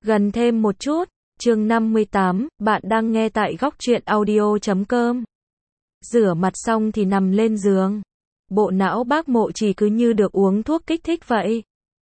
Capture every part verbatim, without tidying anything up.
Gần thêm một chút, chương năm mươi tám, bạn đang nghe tại góc truyện audio chấm com. Rửa mặt xong thì nằm lên giường. Bộ não bác Mộ Trì cứ như được uống thuốc kích thích vậy.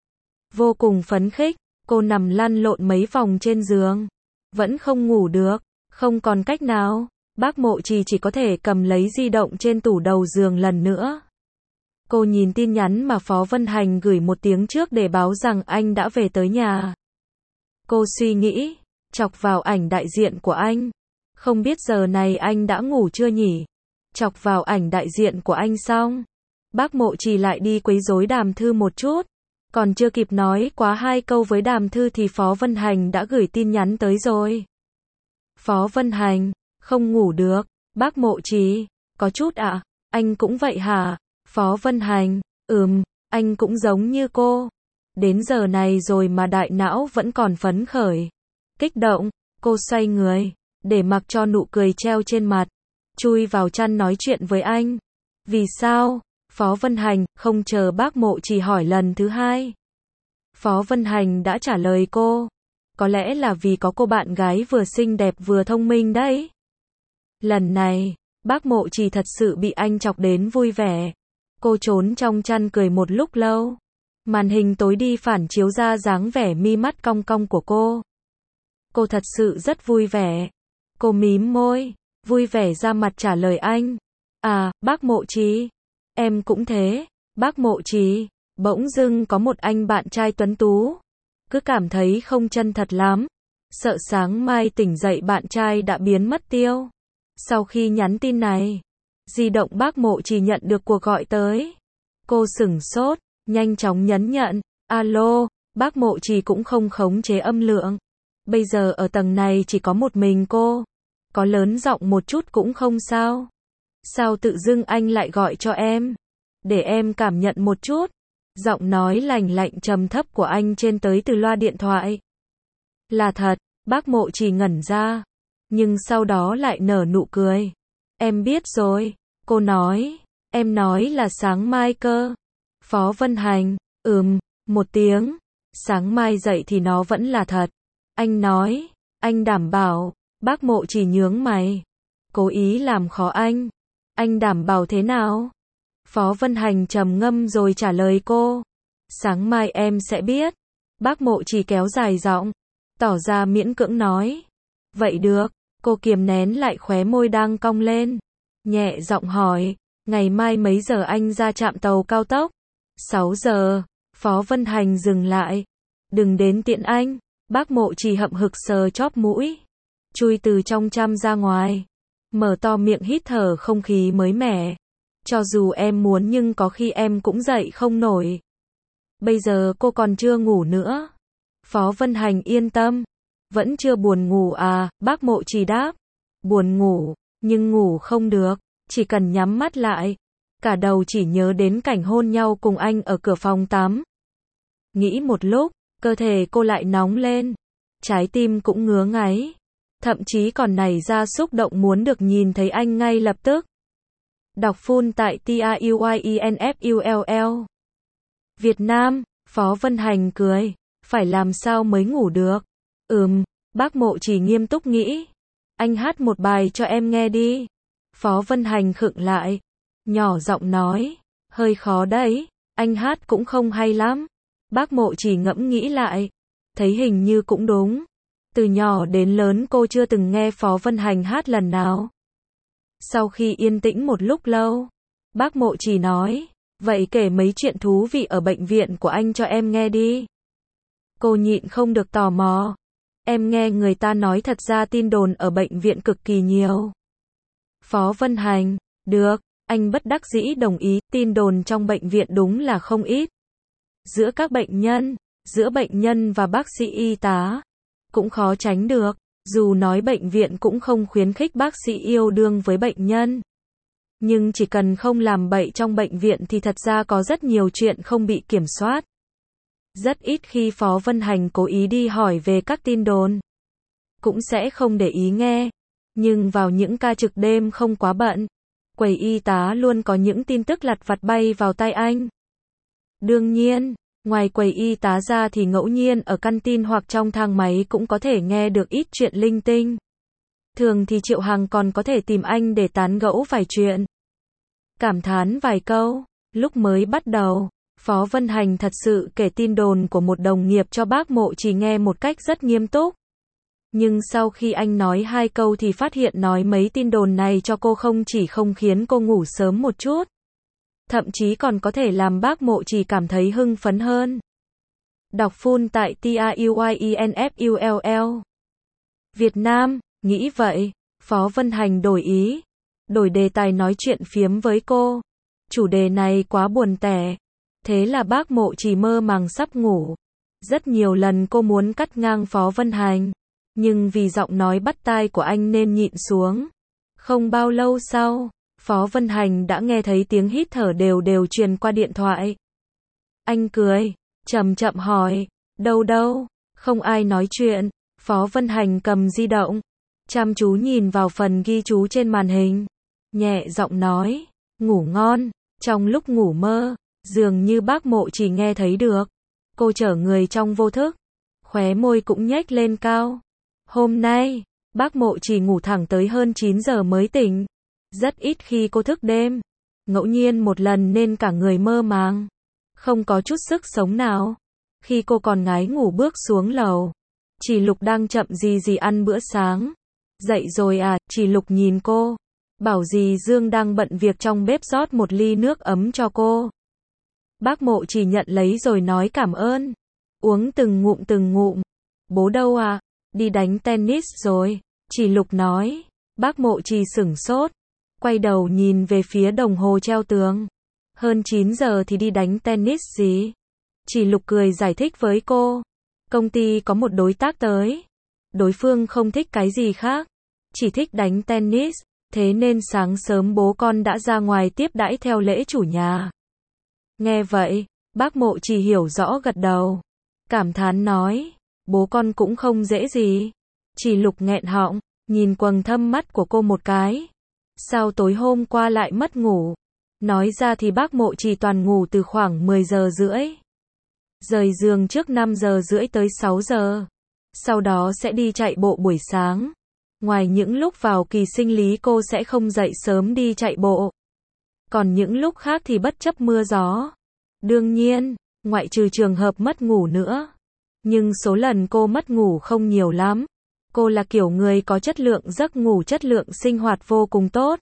Vô cùng phấn khích, cô nằm lăn lộn mấy vòng trên giường. Vẫn không ngủ được, không còn cách nào. Bác Mộ Trì chỉ có thể cầm lấy di động trên tủ đầu giường lần nữa. Cô nhìn tin nhắn mà Phó Vân Hành gửi một tiếng trước để báo rằng anh đã về tới nhà. Cô suy nghĩ, chọc vào ảnh đại diện của anh. Không biết giờ này anh đã ngủ chưa nhỉ? Chọc vào ảnh đại diện của anh xong, bác Mộ Trì lại đi quấy rối Đàm Thư một chút. Còn chưa kịp nói quá hai câu với Đàm Thư thì Phó Vân Hành đã gửi tin nhắn tới rồi. Phó Vân Hành, không ngủ được. Bác Mộ Trì, có chút ạ, à? Anh cũng vậy hả? Phó Vân Hành, ừm, anh cũng giống như cô. Đến giờ này rồi mà đại não vẫn còn phấn khởi. Kích động, cô xoay người, để mặc cho nụ cười treo trên mặt. Chui vào chăn nói chuyện với anh. Vì sao? Phó Vân Hành, không chờ bác Mộ Trì hỏi lần thứ hai. Phó Vân Hành đã trả lời cô. Có lẽ là vì có cô bạn gái vừa xinh đẹp vừa thông minh đấy. Lần này, bác Mộ Trì thật sự bị anh chọc đến vui vẻ. Cô trốn trong chăn cười một lúc lâu. Màn hình tối đi phản chiếu ra dáng vẻ mi mắt cong cong của cô. Cô thật sự rất vui vẻ. Cô mím môi, vui vẻ ra mặt trả lời anh. À, bác Mộ Trì, em cũng thế. Bác Mộ Trì, bỗng dưng có một anh bạn trai tuấn tú. Cứ cảm thấy không chân thật lắm. Sợ sáng mai tỉnh dậy bạn trai đã biến mất tiêu. Sau khi nhắn tin này, di động bác Mộ Trì nhận được cuộc gọi tới. Cô sửng sốt, nhanh chóng nhấn nhận. Alo, bác Mộ Trì cũng không khống chế âm lượng. Bây giờ ở tầng này chỉ có một mình cô. Có lớn giọng một chút cũng không sao. Sao tự dưng anh lại gọi cho em? Để em cảm nhận một chút. Giọng nói lành lạnh trầm thấp của anh trên tới từ loa điện thoại. Là thật, bác Mộ Trì ngẩn ra. Nhưng sau đó lại nở nụ cười. Em biết rồi, cô nói. Em nói là sáng mai cơ. Phó Vân Hành, ừm, một tiếng. Sáng mai dậy thì nó vẫn là thật. Anh nói, anh đảm bảo. Bác Mộ Trì nhướng mày. Cố ý làm khó anh. Anh đảm bảo thế nào? Phó Vân Hành trầm ngâm rồi trả lời cô. Sáng mai em sẽ biết. Bác Mộ Trì kéo dài giọng, tỏ ra miễn cưỡng nói. Vậy được. Cô kiềm nén lại khóe môi đang cong lên. Nhẹ giọng hỏi. Ngày mai mấy giờ anh ra trạm tàu cao tốc? sáu giờ. Phó Vân Hành dừng lại. Đừng đến tiện anh. Bác Mộ Trì hậm hực sờ chóp mũi. Chui từ trong chăn ra ngoài. Mở to miệng hít thở không khí mới mẻ. Cho dù em muốn nhưng có khi em cũng dậy không nổi. Bây giờ cô còn chưa ngủ nữa. Phó Vân Hành yên tâm. Vẫn chưa buồn ngủ à? Bác Mộ Trì đáp. Buồn ngủ, nhưng ngủ không được. Chỉ cần nhắm mắt lại. Cả đầu chỉ nhớ đến cảnh hôn nhau cùng anh ở cửa phòng tắm. Nghĩ một lúc, cơ thể cô lại nóng lên. Trái tim cũng ngứa ngáy. Thậm chí còn nảy ra xúc động muốn được nhìn thấy anh ngay lập tức. Đọc full tại truyenfull. Việt Nam, Phó Vân Hành cười. Phải làm sao mới ngủ được? Ừm, bác Mộ Trì nghiêm túc nghĩ. Anh hát một bài cho em nghe đi. Phó Vân Hành khựng lại. Nhỏ giọng nói. Hơi khó đấy, anh hát cũng không hay lắm. Bác Mộ Trì ngẫm nghĩ lại. Thấy hình như cũng đúng. Từ nhỏ đến lớn cô chưa từng nghe Phó Vân Hành hát lần nào. Sau khi yên tĩnh một lúc lâu, bác Mộ Trì nói. Vậy kể mấy chuyện thú vị ở bệnh viện của anh cho em nghe đi. Cô nhịn không được tò mò. Em nghe người ta nói thật ra tin đồn ở bệnh viện cực kỳ nhiều. Phó Vân Hành, được, anh bất đắc dĩ đồng ý, tin đồn trong bệnh viện đúng là không ít. Giữa các bệnh nhân, giữa bệnh nhân và bác sĩ y tá, cũng khó tránh được, dù nói bệnh viện cũng không khuyến khích bác sĩ yêu đương với bệnh nhân. Nhưng chỉ cần không làm bậy trong bệnh viện thì thật ra có rất nhiều chuyện không bị kiểm soát. Rất ít khi Phó Vân Hành cố ý đi hỏi về các tin đồn. Cũng sẽ không để ý nghe. Nhưng vào những ca trực đêm không quá bận, quầy y tá luôn có những tin tức lặt vặt bay vào tai anh. Đương nhiên, Ngoài quầy y tá ra thì ngẫu nhiên ở căn tin hoặc trong thang máy cũng có thể nghe được ít chuyện linh tinh. Thường thì Triệu Hằng còn có thể tìm anh để tán gẫu vài chuyện. Cảm thán vài câu. Lúc mới bắt đầu, Phó Vân Hành thật sự kể tin đồn của một đồng nghiệp cho bác Mộ Trì nghe một cách rất nghiêm túc. Nhưng sau khi anh nói hai câu thì phát hiện nói mấy tin đồn này cho cô không chỉ không khiến cô ngủ sớm một chút, thậm chí còn có thể làm bác Mộ Trì cảm thấy hưng phấn hơn. Đọc full tại TRUYINFULL. Việt Nam, nghĩ vậy, Phó Vân Hành đổi ý, đổi đề tài nói chuyện phiếm với cô. Chủ đề này quá buồn tẻ. Thế là bác Mộ Trì mơ màng sắp ngủ. Rất nhiều lần cô muốn cắt ngang Phó Vân Hành, nhưng vì giọng nói bắt tai của anh nên nhịn xuống. Không bao lâu sau, Phó Vân Hành đã nghe thấy tiếng hít thở đều đều truyền qua điện thoại. Anh cười, chậm chậm hỏi, đâu đâu, không ai nói chuyện. Phó Vân Hành cầm di động, chăm chú nhìn vào phần ghi chú trên màn hình, nhẹ giọng nói, ngủ ngon. Trong lúc ngủ mơ, dường như bác Mộ Trì nghe thấy được. Cô trở người trong vô thức, khóe môi cũng nhếch lên cao. Hôm nay, bác Mộ Trì ngủ thẳng tới hơn chín giờ mới tỉnh. Rất ít khi cô thức đêm. Ngẫu nhiên một lần nên cả người mơ màng, không có chút sức sống nào. Khi cô còn ngái ngủ bước xuống lầu, Chỉ Lục đang chậm gì gì ăn bữa sáng. Dậy rồi à? Chỉ Lục nhìn cô, bảo dì Dương đang bận việc trong bếp rót một ly nước ấm cho cô. Bác Mộ Trì nhận lấy rồi nói cảm ơn. Uống từng ngụm từng ngụm. Bố đâu à? Đi đánh tennis rồi. Chỉ Lục nói. Bác Mộ Trì sửng sốt, quay đầu nhìn về phía đồng hồ treo tường. Hơn chín giờ thì đi đánh tennis gì? Chỉ Lục cười giải thích với cô. Công ty có một đối tác tới. Đối phương không thích cái gì khác, chỉ thích đánh tennis. Thế nên sáng sớm bố con đã ra ngoài tiếp đãi theo lễ chủ nhà. Nghe vậy, bác Mộ Trì hiểu rõ gật đầu. Cảm thán nói, bố con cũng không dễ gì. Chỉ Lục nghẹn họng, nhìn quầng thâm mắt của cô một cái. Sao tối hôm qua lại mất ngủ? Nói ra thì bác Mộ Trì toàn ngủ từ khoảng mười giờ rưỡi. Rời giường trước năm giờ rưỡi tới sáu giờ. Sau đó sẽ đi chạy bộ buổi sáng. Ngoài những lúc vào kỳ sinh lý cô sẽ không dậy sớm đi chạy bộ. Còn những lúc khác thì bất chấp mưa gió. Đương nhiên, ngoại trừ trường hợp mất ngủ nữa. Nhưng số lần cô mất ngủ không nhiều lắm. Cô là kiểu người có chất lượng giấc ngủ, chất lượng sinh hoạt vô cùng tốt.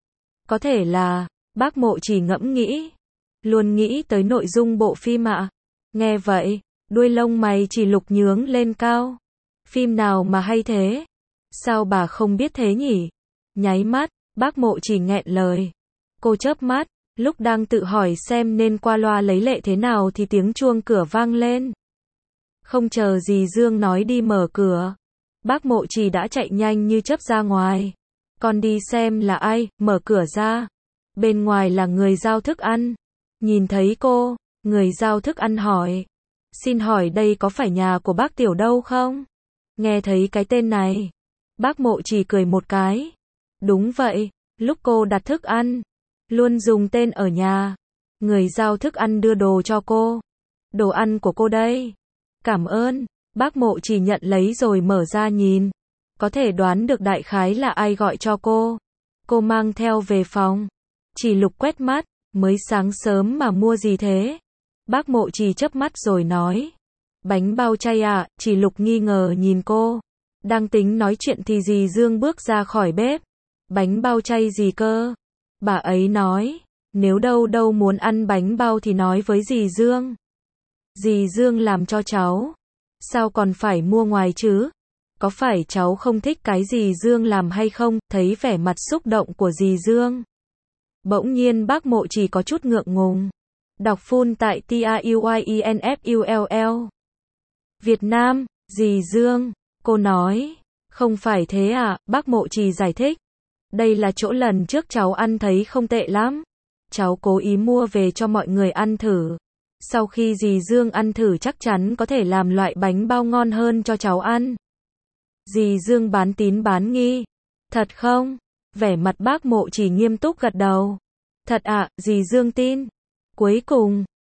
Có thể là, bác Mộ Trì ngẫm nghĩ. Luôn nghĩ tới nội dung bộ phim ạ. Nghe vậy, đuôi lông mày Chỉ Lục nhướng lên cao. Phim nào mà hay thế? Sao bà không biết thế nhỉ? Nháy mắt, bác Mộ Trì nghẹn lời. Cô chớp mắt, lúc đang tự hỏi xem nên qua loa lấy lệ thế nào thì tiếng chuông cửa vang lên. Không chờ dì Dương nói đi mở cửa, bác Mộ Trì đã chạy nhanh như chớp ra ngoài. Con đi xem là ai, mở cửa ra. Bên ngoài là người giao thức ăn. Nhìn thấy cô, người giao thức ăn hỏi. Xin hỏi đây có phải nhà của bác Tiểu đâu không? Nghe thấy cái tên này, bác Mộ Trì cười một cái. Đúng vậy, lúc cô đặt thức ăn, luôn dùng tên ở nhà. Người giao thức ăn đưa đồ cho cô. Đồ ăn của cô đây. Cảm ơn. Bác Mộ Trì nhận lấy rồi mở ra nhìn. Có thể đoán được đại khái là ai gọi cho cô. Cô mang theo về phòng. Chỉ Lục quét mắt, mới sáng sớm mà mua gì thế? Bác Mộ Trì chớp mắt rồi nói. Bánh bao chay à? Chỉ Lục nghi ngờ nhìn cô. Đang tính nói chuyện thì dì Dương bước ra khỏi bếp. Bánh bao chay gì cơ? Bà ấy nói, nếu đâu đâu muốn ăn bánh bao thì nói với dì Dương. Dì Dương làm cho cháu. Sao còn phải mua ngoài chứ? Có phải cháu không thích cái dì Dương làm hay không? Thấy vẻ mặt xúc động của dì Dương, bỗng nhiên bác Mộ Trì có chút ngượng ngùng. Đọc full tại TRUYINFULL. Việt Nam, dì Dương. Cô nói, không phải thế à? Bác Mộ Trì giải thích. Đây là chỗ lần trước cháu ăn thấy không tệ lắm. Cháu cố ý mua về cho mọi người ăn thử. Sau khi dì Dương ăn thử chắc chắn có thể làm loại bánh bao ngon hơn cho cháu ăn. Dì Dương bán tín bán nghi. Thật không? Vẻ mặt bác Mộ Trì nghiêm túc gật đầu. Thật ạ, à, dì Dương tin. Cuối cùng,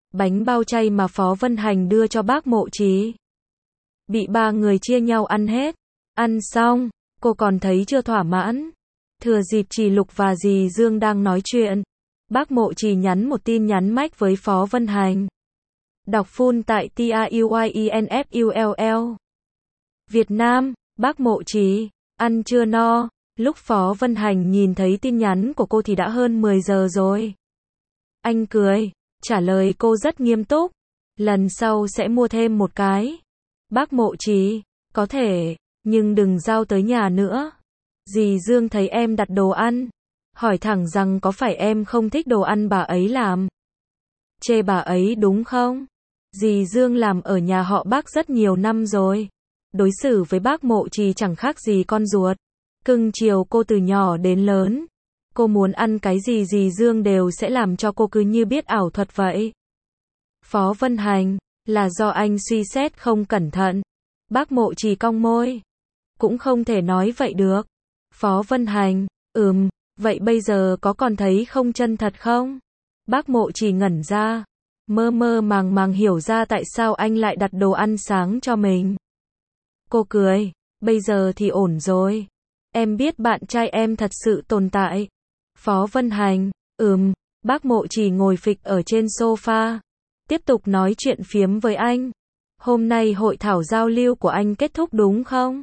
bánh bao chay mà Phó Vân Hành đưa cho bác Mộ Trì. Bị ba người chia nhau ăn hết. Ăn xong, cô còn thấy chưa thỏa mãn. Thừa dịp Trì Lục và dì Dương đang nói chuyện, bác Mộ Trì nhắn một tin nhắn mách với Phó Vân Hành. Đọc full tại T A U Y E N F U L L. Việt Nam, bác Mộ Trì, ăn chưa no. Lúc Phó Vân Hành nhìn thấy tin nhắn của cô thì đã hơn mười giờ rồi. Anh cười, trả lời cô rất nghiêm túc. Lần sau sẽ mua thêm một cái. Bác Mộ Trì, có thể, nhưng đừng giao tới nhà nữa. Dì Dương thấy em đặt đồ ăn, hỏi thẳng rằng có phải em không thích đồ ăn bà ấy làm. Chê bà ấy đúng không? Dì Dương làm ở nhà họ bác rất nhiều năm rồi. Đối xử với bác Mộ Trì chẳng khác gì con ruột. Cưng chiều cô từ nhỏ đến lớn. Cô muốn ăn cái gì dì Dương đều sẽ làm cho cô cứ như biết ảo thuật vậy. Phó Vân Hành, là do anh suy xét không cẩn thận. Bác Mộ Trì cong môi. Cũng không thể nói vậy được. Phó Vân Hành, ừm, vậy bây giờ có còn thấy không chân thật không? Bác Mộ Trì ngẩn ra. Mơ mơ màng màng hiểu ra tại sao anh lại đặt đồ ăn sáng cho mình. Cô cười, bây giờ thì ổn rồi. Em biết bạn trai em thật sự tồn tại. Phó Vân Hành, ừm, bác Mộ Trì ngồi phịch ở trên sofa. Tiếp tục nói chuyện phiếm với anh. Hôm nay hội thảo giao lưu của anh kết thúc đúng không?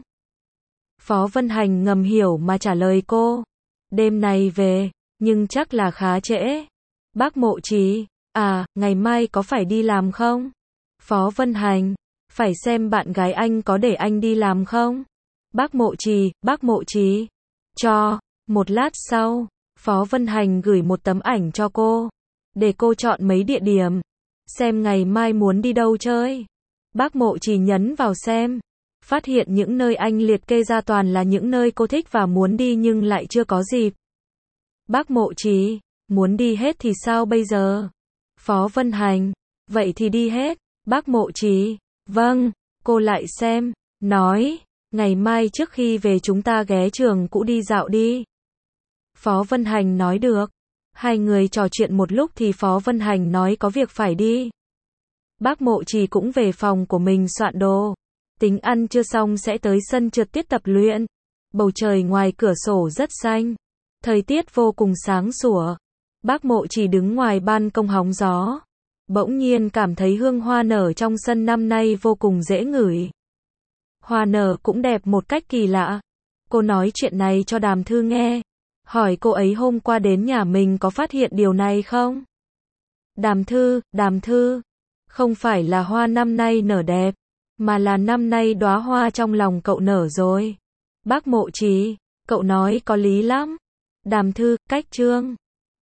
Phó Vân Hành ngầm hiểu mà trả lời cô. Đêm nay về, nhưng chắc là khá trễ. Bác Mộ Trì, à, ngày mai có phải đi làm không? Phó Vân Hành, phải xem bạn gái anh có để anh đi làm không? Bác Mộ Trì, bác Mộ Trì. Cho, một lát sau, Phó Vân Hành gửi một tấm ảnh cho cô. Để cô chọn mấy địa điểm. Xem ngày mai muốn đi đâu chơi. Bác Mộ Trì nhấn vào xem. Phát hiện những nơi anh liệt kê ra toàn là những nơi cô thích và muốn đi nhưng lại chưa có dịp. Bác Mộ Trì, muốn đi hết thì sao bây giờ? Phó Vân Hành, vậy thì đi hết. Bác Mộ Trì, vâng, cô lại xem, nói, ngày mai trước khi về chúng ta ghé trường cũ đi dạo đi. Phó Vân Hành nói được. Hai người trò chuyện một lúc thì Phó Vân Hành nói có việc phải đi. Bác Mộ Trì cũng về phòng của mình soạn đồ. Tính ăn chưa xong sẽ tới sân trượt tiết tập luyện. Bầu trời ngoài cửa sổ rất xanh. Thời tiết vô cùng sáng sủa. Bác Mộ Trì đứng ngoài ban công hóng gió. Bỗng nhiên cảm thấy hương hoa nở trong sân năm nay vô cùng dễ ngửi. Hoa nở cũng đẹp một cách kỳ lạ. Cô nói chuyện này cho Đàm Thư nghe. Hỏi cô ấy hôm qua đến nhà mình có phát hiện điều này không? Đàm Thư, Đàm Thư. Không phải là hoa năm nay nở đẹp, mà là năm nay đóa hoa trong lòng cậu nở rồi. Bác Mộ Trì, cậu nói có lý lắm. Đàm Thư, cách chương.